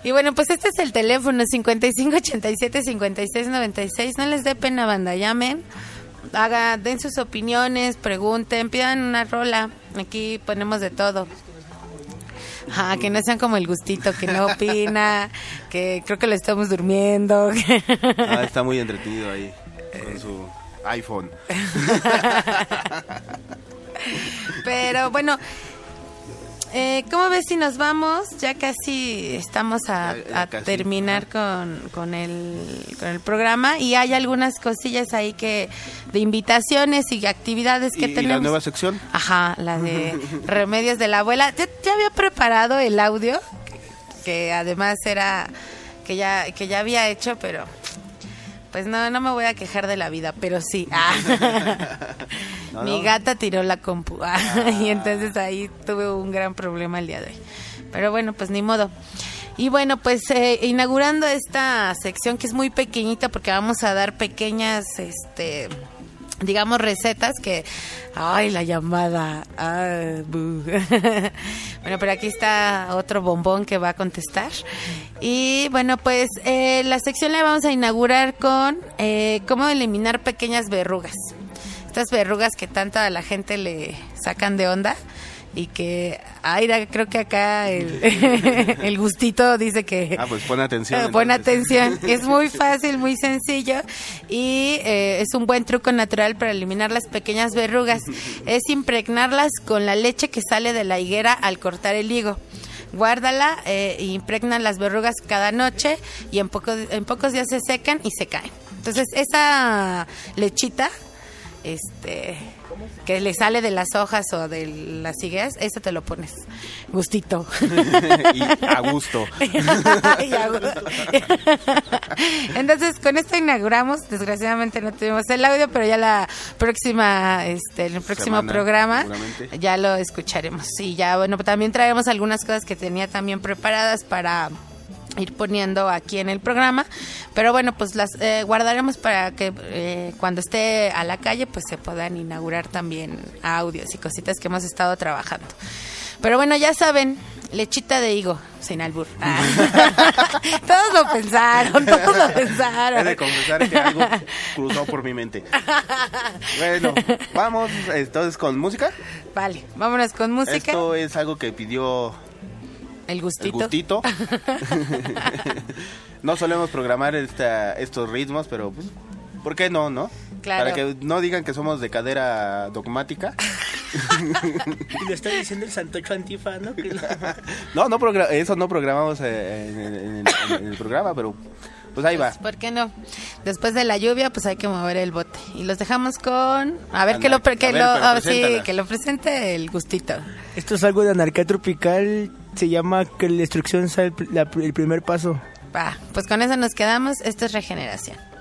Y bueno, pues este es el teléfono 5587-5696. No les dé pena, banda, llamen. Den sus opiniones, pregunten, pidan una rola. Aquí ponemos de todo. Que no sean como el Gustito, que no opina, que creo que lo estamos durmiendo. Está muy entretenido ahí con su iPhone. Pero bueno, ¿cómo ves si nos vamos? Ya casi estamos a terminar con el programa, y hay algunas cosillas ahí de invitaciones y actividades que tenemos. ¿Y la nueva sección? Ajá, la de Remedios de la Abuela. Ya había preparado el audio, que además era que ya había hecho, pero pues no me voy a quejar de la vida, pero sí. Mi gata tiró la compu. Y entonces ahí tuve un gran problema el día de hoy. Pero bueno, pues ni modo. Y bueno, pues inaugurando esta sección, que es muy pequeñita porque vamos a dar pequeñas, digamos, recetas que... ¡Ay, la llamada! Bueno, pero aquí está otro bombón que va a contestar. Y bueno, pues la sección la vamos a inaugurar con cómo eliminar pequeñas verrugas. Estas verrugas que tanto a la gente le sacan de onda. Y que, creo que acá el Gustito dice que... pues pon atención. Pon atención. Es muy fácil, muy sencillo, y es un buen truco natural para eliminar las pequeñas verrugas. Es impregnarlas con la leche que sale de la higuera al cortar el higo. Guárdala e impregna las verrugas cada noche, y en pocos días se secan y se caen. Entonces, esa lechita... que le sale de las hojas o de las higueras, eso te lo pones, Gustito. Y a gusto. Entonces, con esto inauguramos. Desgraciadamente no tuvimos el audio, pero ya la próxima, en el próximo programa ya lo escucharemos. Y ya, bueno, también traemos algunas cosas que tenía también preparadas para ir poniendo aquí en el programa, pero bueno, pues las guardaremos para que cuando esté a la calle pues se puedan inaugurar también audios y cositas que hemos estado trabajando. Pero bueno, ya saben, lechita de higo, sin albur. Todos lo pensaron. He de confesar que algo cruzó por mi mente. Bueno, vamos entonces con música. Vale, vámonos con música. Esto es algo que pidió el Gustito. No solemos programar estos ritmos, pero pues, ¿por qué no? Claro. Para que no digan que somos de cadera dogmática. Y lo está diciendo el santocho Antifa, ¿no? Eso no programamos en el programa, pero pues ahí va. ¿Por qué no? Después de la lluvia, pues hay que mover el bote. Y los dejamos con... A ver, que lo presente el Gustito. Esto es algo de Anarquía Tropical. Se llama Que la destrucción sea el primer paso. Pues con eso nos quedamos. Esto es Regeneración.